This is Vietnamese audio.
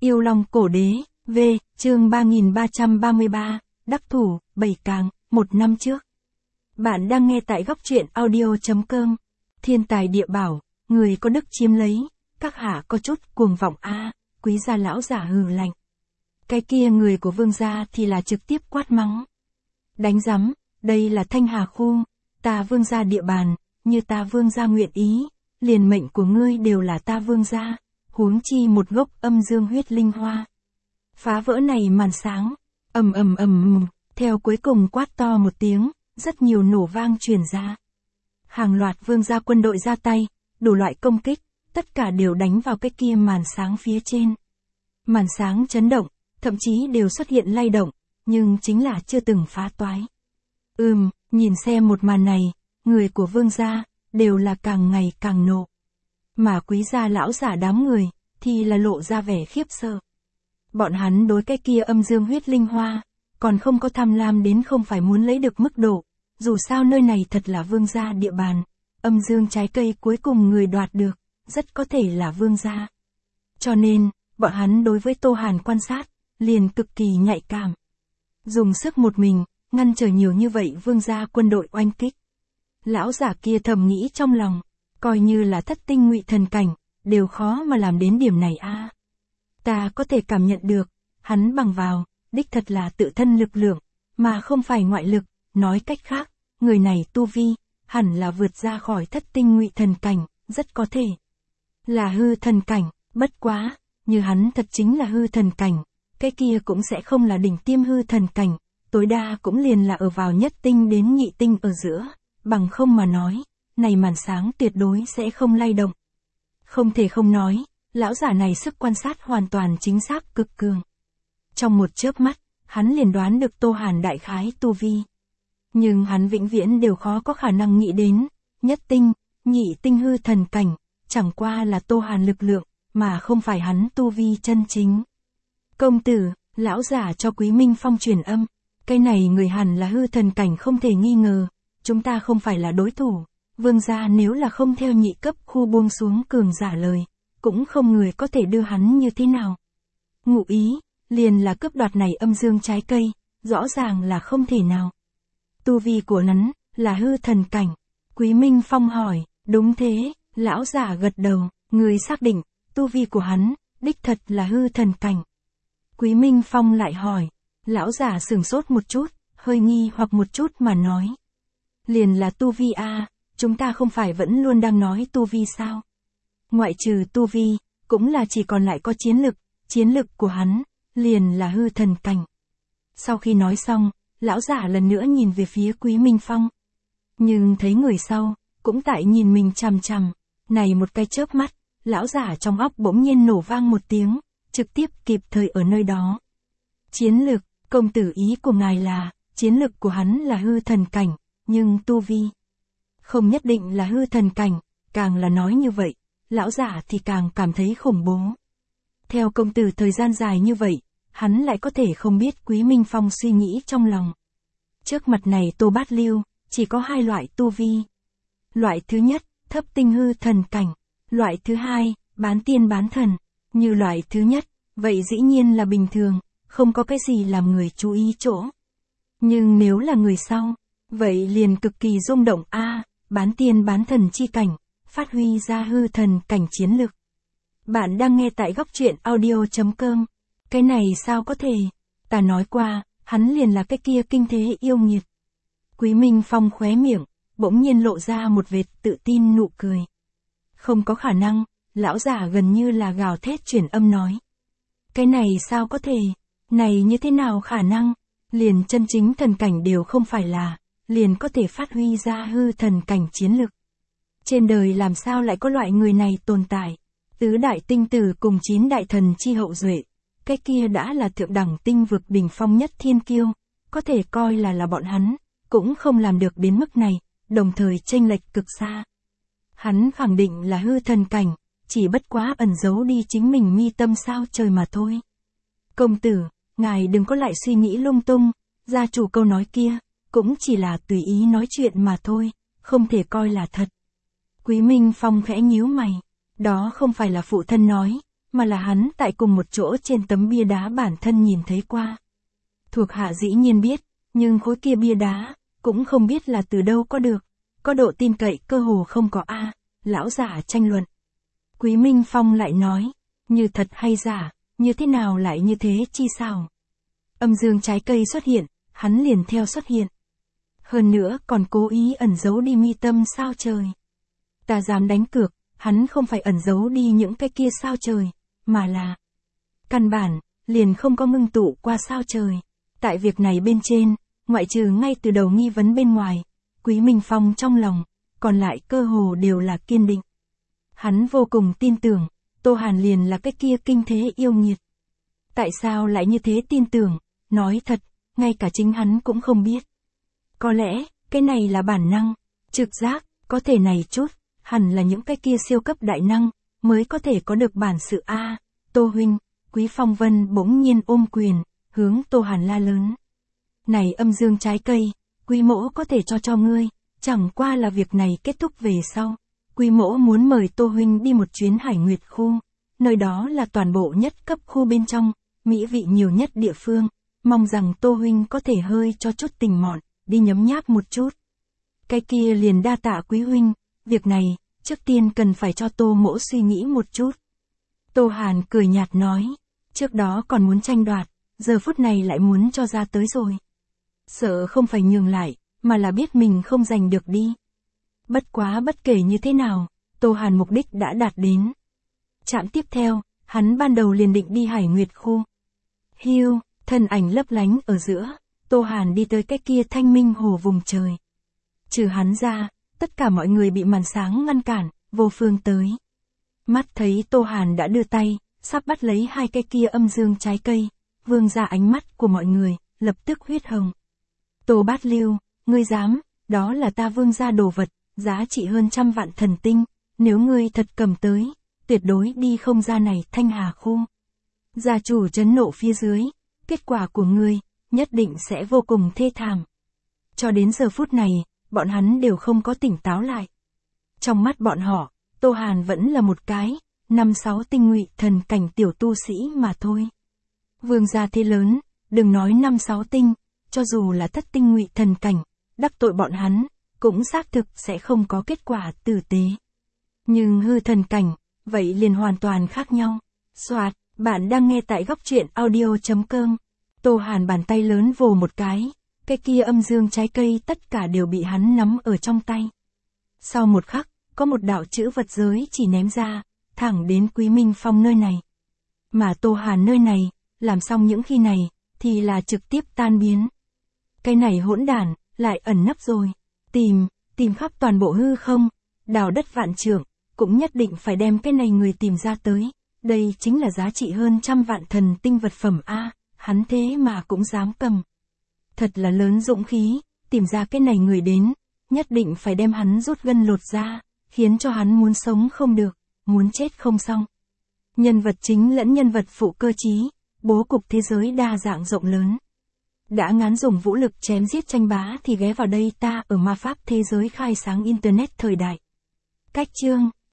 Yêu Long Cổ Đế, V, chương 3333, Đắc Thủ, 7 càng, 1 năm trước. Bạn đang nghe tại góc truyện audio.com. Thiên tài địa bảo, người có đức chiếm lấy, các hạ có chút cuồng vọng a. Quý gia lão giả hừ lạnh. Cái kia người của vương gia thì là trực tiếp quát mắng. Đánh rắm, đây là Thanh Hà khu, ta vương gia địa bàn, như ta vương gia nguyện ý, liền mệnh của ngươi đều là ta vương gia, huống chi một gốc âm dương huyết linh hoa. Phá vỡ này màn sáng, ầm, theo cuối cùng quát to một tiếng, rất nhiều nổ vang truyền ra. Hàng loạt vương gia quân đội ra tay, đủ loại công kích, tất cả đều đánh vào cái kia màn sáng phía trên. Màn sáng chấn động, thậm chí đều xuất hiện lay động, nhưng chính là chưa từng phá toái. Nhìn xem một màn này, người của vương gia, đều là càng ngày càng nộ. Mà quý gia lão giả đám người, thì là lộ ra vẻ khiếp sợ. Bọn hắn đối cái kia âm dương huyết linh hoa, còn không có tham lam đến không phải muốn lấy được mức độ, dù sao nơi này thật là vương gia địa bàn, âm dương trái cây cuối cùng người đoạt được, rất có thể là vương gia. Cho nên, bọn hắn đối với Tô Hàn quan sát, liền cực kỳ nhạy cảm. Dùng sức một mình, ngăn trở nhiều như vậy vương gia quân đội oanh kích. Lão giả kia thầm nghĩ trong lòng, coi như là thất tinh ngụy thần cảnh, đều khó mà làm đến điểm này a. Ta có thể cảm nhận được, hắn bằng vào, đích thật là tự thân lực lượng, mà không phải ngoại lực, nói cách khác, người này tu vi, hẳn là vượt ra khỏi thất tinh ngụy thần cảnh, rất có thể là hư thần cảnh, bất quá, như hắn thật chính là hư thần cảnh, cái kia cũng sẽ không là đỉnh tiêm hư thần cảnh, tối đa cũng liền là ở vào nhất tinh đến nhị tinh ở giữa, bằng không mà nói, này màn sáng tuyệt đối sẽ không lay động. Không thể không nói, lão giả này sức quan sát hoàn toàn chính xác cực cường. Trong một chớp mắt, hắn liền đoán được Tô Hàn đại khái tu vi. Nhưng hắn vĩnh viễn đều khó có khả năng nghĩ đến, nhất tinh, nhị tinh hư thần cảnh, chẳng qua là Tô Hàn lực lượng, mà không phải hắn tu vi chân chính. Công tử, lão giả cho Quý Minh Phong truyền âm, cái này người hẳn là hư thần cảnh không thể nghi ngờ, chúng ta không phải là đối thủ, vương gia nếu là không theo nhị cấp khu buông xuống cường giả lời, cũng không người có thể đưa hắn như thế nào. Ngụ ý, liền là cướp đoạt này âm dương trái cây, rõ ràng là không thể nào. Tu vi của hắn, là hư thần cảnh. Quý Minh Phong hỏi, đúng thế, lão giả gật đầu, người xác định, tu vi của hắn, đích thật là hư thần cảnh. Quý Minh Phong lại hỏi, lão giả sửng sốt một chút, hơi nghi hoặc một chút mà nói. Liền là tu vi a, chúng ta không phải vẫn luôn đang nói tu vi sao? Ngoại trừ tu vi, cũng là chỉ còn lại có chiến lực của hắn, liền là hư thần cảnh. Sau khi nói xong, lão giả lần nữa nhìn về phía Quý Minh Phong. Nhưng thấy người sau, cũng tại nhìn mình chằm chằm, này một cái chớp mắt, lão giả trong óc bỗng nhiên nổ vang một tiếng, trực tiếp kịp thời ở nơi đó. Chiến lực, công tử ý của ngài là, chiến lực của hắn là hư thần cảnh, nhưng tu vi không nhất định là hư thần cảnh, càng là nói như vậy, lão giả thì càng cảm thấy khủng bố. Theo công tử thời gian dài như vậy, hắn lại có thể không biết Quý Minh Phong suy nghĩ trong lòng. Trước mặt này Tô Bát Lưu, chỉ có hai loại tu vi. Loại thứ nhất, thấp tinh hư thần cảnh. Loại thứ hai, bán tiên bán thần. Như loại thứ nhất, vậy dĩ nhiên là bình thường, không có cái gì làm người chú ý chỗ. Nhưng nếu là người sau, vậy liền cực kỳ rung động a, bán tiên bán thần chi cảnh, phát huy ra hư thần cảnh chiến lực. Bạn đang nghe tại góc truyện audio.com. Cái này sao có thể? Ta nói qua, hắn liền là cái kia kinh thế yêu nghiệt. Quý Minh Phong khóe miệng, bỗng nhiên lộ ra một vệt tự tin nụ cười. Không có khả năng, lão giả gần như là gào thét truyền âm nói. Cái này sao có thể? Này như thế nào khả năng? Liền chân chính thần cảnh đều không phải là, liền có thể phát huy ra hư thần cảnh chiến lực. Trên đời làm sao lại có loại người này tồn tại? Tứ đại tinh tử cùng 9 đại thần chi hậu duệ, cái kia đã là thượng đẳng tinh vực đỉnh phong nhất thiên kiêu, có thể coi là bọn hắn, cũng không làm được đến mức này, đồng thời chênh lệch cực xa. Hắn khẳng định là hư thần cảnh, chỉ bất quá ẩn giấu đi chính mình mi tâm sao trời mà thôi. Công tử, ngài đừng có lại suy nghĩ lung tung, gia chủ câu nói kia, cũng chỉ là tùy ý nói chuyện mà thôi, không thể coi là thật. Quý Minh Phong khẽ nhíu mày, đó không phải là phụ thân nói, mà là hắn tại cùng một chỗ trên tấm bia đá bản thân nhìn thấy qua. Thuộc hạ dĩ nhiên biết, nhưng khối kia bia đá, cũng không biết là từ đâu có được, có độ tin cậy cơ hồ không có a. Lão giả tranh luận. Quý Minh Phong lại nói, như thật hay giả, như thế nào lại như thế chi sao? Âm dương trái cây xuất hiện, hắn liền theo xuất hiện. Hơn nữa còn cố ý ẩn giấu đi mi tâm sao trời. Ta dám đánh cược, hắn không phải ẩn giấu đi những cái kia sao trời, mà là căn bản, liền không có ngưng tụ qua sao trời. Tại việc này bên trên, ngoại trừ ngay từ đầu nghi vấn bên ngoài, Quý Minh Phong trong lòng, còn lại cơ hồ đều là kiên định. Hắn vô cùng tin tưởng, Tô Hàn liền là cái kia kinh thế yêu nghiệt. Tại sao lại như thế tin tưởng, nói thật, ngay cả chính hắn cũng không biết. Có lẽ, cái này là bản năng, trực giác, có thể này chút, hẳn là những cái kia siêu cấp đại năng, mới có thể có được bản sự a. Tô huynh, Quý Phong Vân bỗng nhiên ôm quyền, hướng Tô Hàn la lớn. Này âm dương trái cây, Quý mỗ có thể cho ngươi, chẳng qua là việc này kết thúc về sau. Quý mỗ muốn mời Tô huynh đi một chuyến Hải Nguyệt khu, nơi đó là toàn bộ nhất cấp khu bên trong, mỹ vị nhiều nhất địa phương, mong rằng Tô huynh có thể hơi cho chút tình mọn, đi nhấm nháp một chút. Cái kia liền đa tạ Quý huynh, việc này, trước tiên cần phải cho Tô mỗ suy nghĩ một chút. Tô Hàn cười nhạt nói, trước đó còn muốn tranh đoạt, giờ phút này lại muốn cho ra tới rồi. Sợ không phải nhường lại, mà là biết mình không giành được đi. Bất quá bất kể như thế nào, Tô Hàn mục đích đã đạt đến. Trạm tiếp theo, hắn ban đầu liền định đi Hải Nguyệt khu. Hiu, thân ảnh lấp lánh ở giữa, Tô Hàn đi tới cái kia thanh minh hồ vùng trời. Trừ hắn ra, tất cả mọi người bị màn sáng ngăn cản, vô phương tới. Mắt thấy Tô Hàn đã đưa tay, sắp bắt lấy hai cái kia âm dương trái cây, vương ra ánh mắt của mọi người, lập tức huyết hồng. Tô Bát Lưu, ngươi dám, đó là ta vương ra đồ vật, giá trị hơn 100 vạn thần tinh, nếu ngươi thật cầm tới, tuyệt đối đi không ra này Thanh Hà khu. Gia chủ trấn nộ phía dưới, kết quả của ngươi, nhất định sẽ vô cùng thê thảm. Cho đến giờ phút này, bọn hắn đều không có tỉnh táo lại. Trong mắt bọn họ, Tô Hàn vẫn là một cái, 5-6 tinh ngụy thần cảnh tiểu tu sĩ mà thôi. Vương gia thế lớn, đừng nói 5-6 tinh, cho dù là thất tinh ngụy thần cảnh, đắc tội bọn hắn, cũng xác thực sẽ không có kết quả tử tế. Nhưng hư thần cảnh, vậy liền hoàn toàn khác nhau. Soạt, bạn đang nghe tại góc truyện audio.com. Tô Hàn bàn tay lớn vồ một cái kia âm dương trái cây tất cả đều bị hắn nắm ở trong tay. Sau một khắc, có một đạo chữ vật giới chỉ ném ra, thẳng đến Quý Minh Phong nơi này. Mà Tô Hàn nơi này, làm xong những khi này, thì là trực tiếp tan biến. Cái này hỗn đản, lại ẩn nấp rồi. Tìm khắp toàn bộ hư không, đào đất vạn trượng, cũng nhất định phải đem cái này người tìm ra tới. Đây chính là giá trị hơn 100 vạn thần tinh vật phẩm a, hắn thế mà cũng dám cầm. Thật là lớn dũng khí, tìm ra cái này người đến, nhất định phải đem hắn rút gân lột ra, khiến cho hắn muốn sống không được, muốn chết không xong. Nhân vật chính lẫn nhân vật phụ cơ trí, bố cục thế giới đa dạng rộng lớn. Đã ngán dùng vũ lực chém giết tranh bá thì ghé vào đây ta ở ma pháp thế giới khai sáng internet thời đại. Cách chương